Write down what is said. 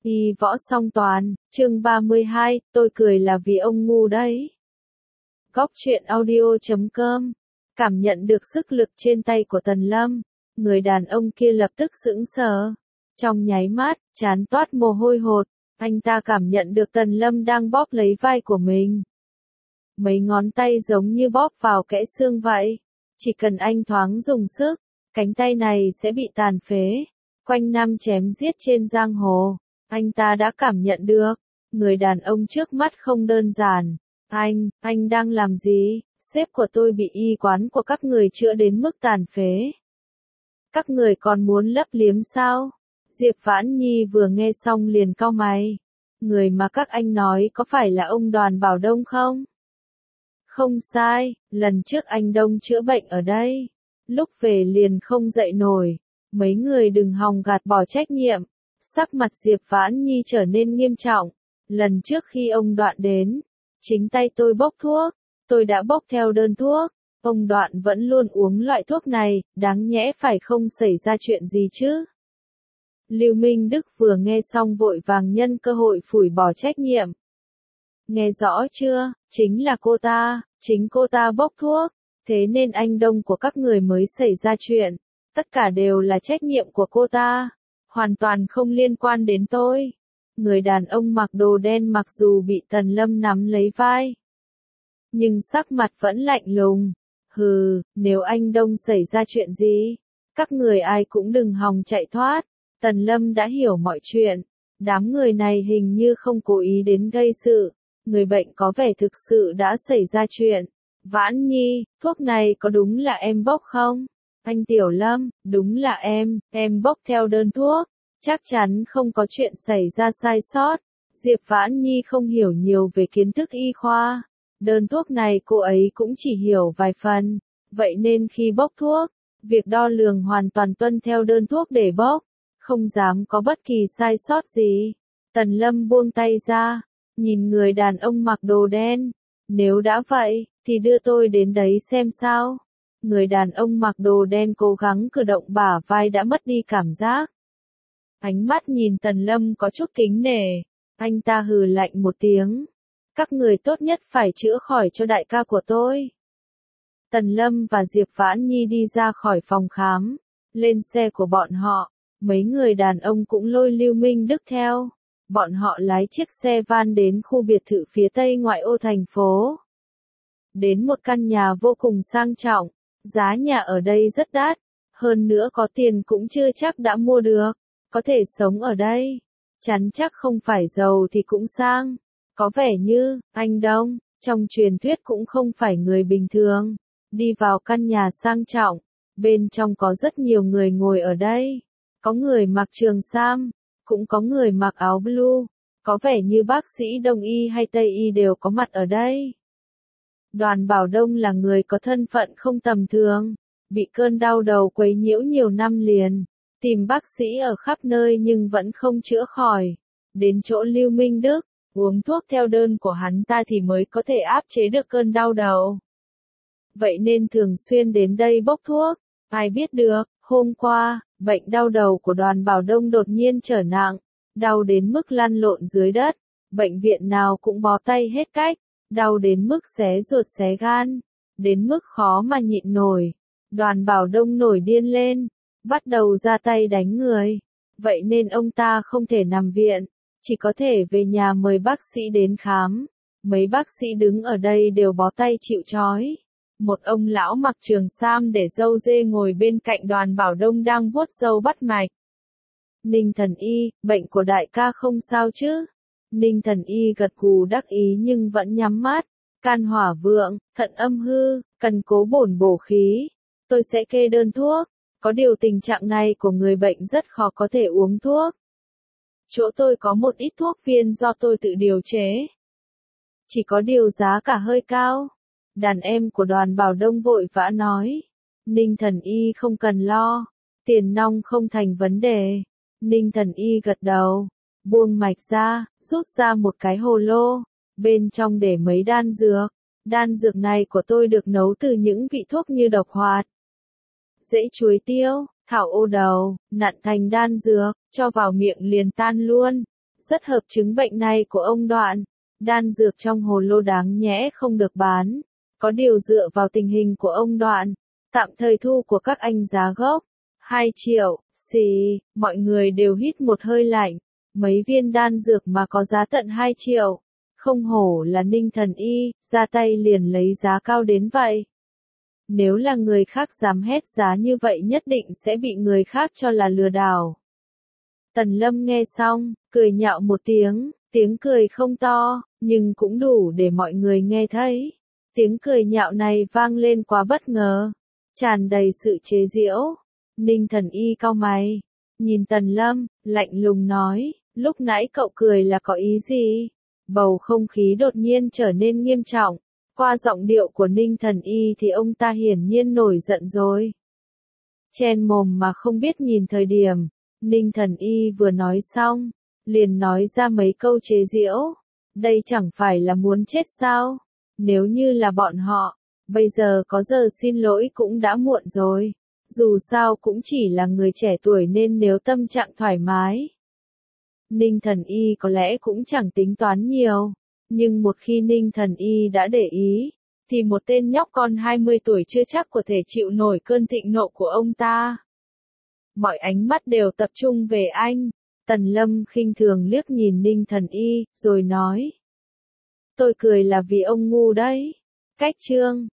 Y võ song toàn, chương 32, tôi cười là vì ông ngu đấy. Góc truyện audio.com. Cảm nhận được sức lực trên tay của Tần Lâm, người đàn ông kia lập tức sững sờ. Trong nháy mắt, trán toát mồ hôi hột, anh ta cảm nhận được Tần Lâm đang bóp lấy vai của mình. Mấy ngón tay giống như bóp vào kẽ xương vậy. Chỉ cần anh thoáng dùng sức, cánh tay này sẽ bị tàn phế. Quanh năm chém giết trên giang hồ, anh ta đã cảm nhận được, người đàn ông trước mắt không đơn giản. Anh đang làm gì? Sếp của tôi bị y quán của các người chữa đến mức tàn phế. Các người còn muốn lấp liếm sao? Diệp Vãn Nhi vừa nghe xong liền cau mày. Người mà các anh nói có phải là ông Đoàn Bảo Đông không? Không sai, lần trước anh Đông chữa bệnh ở đây. Lúc về liền không dậy nổi. Mấy người đừng hòng gạt bỏ trách nhiệm. Sắc mặt Diệp Vãn Nhi trở nên nghiêm trọng. Lần trước khi ông Đoạn đến, chính tay tôi bốc thuốc. Tôi đã bốc theo đơn thuốc. Ông Đoạn vẫn luôn uống loại thuốc này, đáng nhẽ phải không xảy ra chuyện gì chứ. Lưu Minh Đức vừa nghe xong vội vàng nhân cơ hội phủi bỏ trách nhiệm. Nghe rõ chưa, chính là cô ta, chính cô ta bốc thuốc, thế nên anh Đông của các người mới xảy ra chuyện. Tất cả đều là trách nhiệm của cô ta, hoàn toàn không liên quan đến tôi. Người đàn ông mặc đồ đen mặc dù bị Tần Lâm nắm lấy vai, nhưng sắc mặt vẫn lạnh lùng. Hừ, nếu anh Đông xảy ra chuyện gì, các người ai cũng đừng hòng chạy thoát. Tần Lâm đã hiểu mọi chuyện, đám người này hình như không cố ý đến gây sự, người bệnh có vẻ thực sự đã xảy ra chuyện. Vãn Nhi, thuốc này có đúng là em bốc không? Anh Tiểu Lâm, đúng là em bốc theo đơn thuốc, chắc chắn không có chuyện xảy ra sai sót. Diệp Vãn Nhi không hiểu nhiều về kiến thức y khoa, đơn thuốc này cô ấy cũng chỉ hiểu vài phần, vậy nên khi bốc thuốc, việc đo lường hoàn toàn tuân theo đơn thuốc để bốc, không dám có bất kỳ sai sót gì. Tần Lâm buông tay ra, nhìn người đàn ông mặc đồ đen, nếu đã vậy, thì đưa tôi đến đấy xem sao. Người đàn ông mặc đồ đen cố gắng cử động bả vai đã mất đi cảm giác. Ánh mắt nhìn Tần Lâm có chút kính nể, anh ta hừ lạnh một tiếng. Các người tốt nhất phải chữa khỏi cho đại ca của tôi. Tần Lâm và Diệp Vãn Nhi đi ra khỏi phòng khám, lên xe của bọn họ, mấy người đàn ông cũng lôi Lưu Minh Đức theo. Bọn họ lái chiếc xe van đến khu biệt thự phía tây ngoại ô thành phố. Đến một căn nhà vô cùng sang trọng, giá nhà ở đây rất đắt, hơn nữa có tiền cũng chưa chắc đã mua được, có thể sống ở đây, chắn chắc không phải giàu thì cũng sang. Có vẻ như, anh Đông, trong truyền thuyết cũng không phải người bình thường. Đi vào căn nhà sang trọng, bên trong có rất nhiều người ngồi ở đây. Có người mặc trường sam, cũng có người mặc áo blue, có vẻ như bác sĩ Đông y hay Tây y đều có mặt ở đây. Đoàn Bảo Đông là người có thân phận không tầm thường, bị cơn đau đầu quấy nhiễu nhiều năm liền, tìm bác sĩ ở khắp nơi nhưng vẫn không chữa khỏi. Đến chỗ Lưu Minh Đức, uống thuốc theo đơn của hắn ta thì mới có thể áp chế được cơn đau đầu. Vậy nên thường xuyên đến đây bốc thuốc. Ai biết được, hôm qua, bệnh đau đầu của Đoàn Bảo Đông đột nhiên trở nặng, đau đến mức lăn lộn dưới đất, bệnh viện nào cũng bó tay hết cách, đau đến mức xé ruột xé gan, đến mức khó mà nhịn nổi. Đoàn Bảo Đông nổi điên lên, bắt đầu ra tay đánh người, vậy nên ông ta không thể nằm viện, chỉ có thể về nhà mời bác sĩ đến khám. Mấy bác sĩ đứng ở đây đều bó tay chịu trói. Một ông lão mặc trường sam để râu dê ngồi bên cạnh Đoàn Bảo Đông đang vuốt râu bắt mạch. Ninh Thần Y, bệnh của đại ca không sao chứ? Ninh Thần Y gật gù đắc ý nhưng vẫn nhắm mắt. Can hỏa vượng, thận âm hư, cần cố bổn bổ khí. Tôi sẽ kê đơn thuốc. Có điều tình trạng này của người bệnh rất khó có thể uống thuốc. Chỗ tôi có một ít thuốc viên do tôi tự điều chế. Chỉ có điều giá cả hơi cao. Đàn em của Đoàn Bảo Đông vội vã nói. Ninh Thần Y không cần lo, tiền nong không thành vấn đề. Ninh Thần Y gật đầu, buông mạch ra, rút ra một cái hồ lô, bên trong để mấy đan dược. Đan dược này của tôi được nấu từ những vị thuốc như độc hoạt, rễ chuối tiêu, thảo ô đầu, nặn thành đan dược, cho vào miệng liền tan luôn. Rất hợp chứng bệnh này của ông Đoạn. Đan dược trong hồ lô đáng nhẽ không được bán. Có điều dựa vào tình hình của ông Đoạn, tạm thời thu của các anh giá gốc 2 triệu, xì, mọi người đều hít một hơi lạnh. Mấy viên đan dược mà có giá tận 2 triệu. Không hổ là Ninh Thần Y, ra tay liền lấy giá cao đến vậy. Nếu là người khác dám hét giá như vậy nhất định sẽ bị người khác cho là lừa đảo. Tần Lâm nghe xong, cười nhạo một tiếng cười không to, nhưng cũng đủ để mọi người nghe thấy. Tiếng cười nhạo này vang lên quá bất ngờ, tràn đầy sự chế giễu. Ninh Thần Y cau mày, nhìn Tần Lâm, lạnh lùng nói, lúc nãy cậu cười là có ý gì? Bầu không khí đột nhiên trở nên nghiêm trọng. Qua giọng điệu của Ninh Thần Y thì ông ta hiển nhiên nổi giận rồi. Chen mồm mà không biết nhìn thời điểm, Ninh Thần Y vừa nói xong, liền nói ra mấy câu chế giễu. Đây chẳng phải là muốn chết sao? Nếu như là bọn họ, bây giờ có giờ xin lỗi cũng đã muộn rồi. Dù sao cũng chỉ là người trẻ tuổi nên nếu tâm trạng thoải mái. Ninh Thần Y có lẽ cũng chẳng tính toán nhiều. Nhưng một khi Ninh Thần Y đã để ý, thì một tên nhóc con 20 tuổi chưa chắc có thể chịu nổi cơn thịnh nộ của ông ta. Mọi ánh mắt đều tập trung về anh. Tần Lâm khinh thường liếc nhìn Ninh Thần Y, rồi nói. Tôi cười là vì ông ngu đấy. Cách chương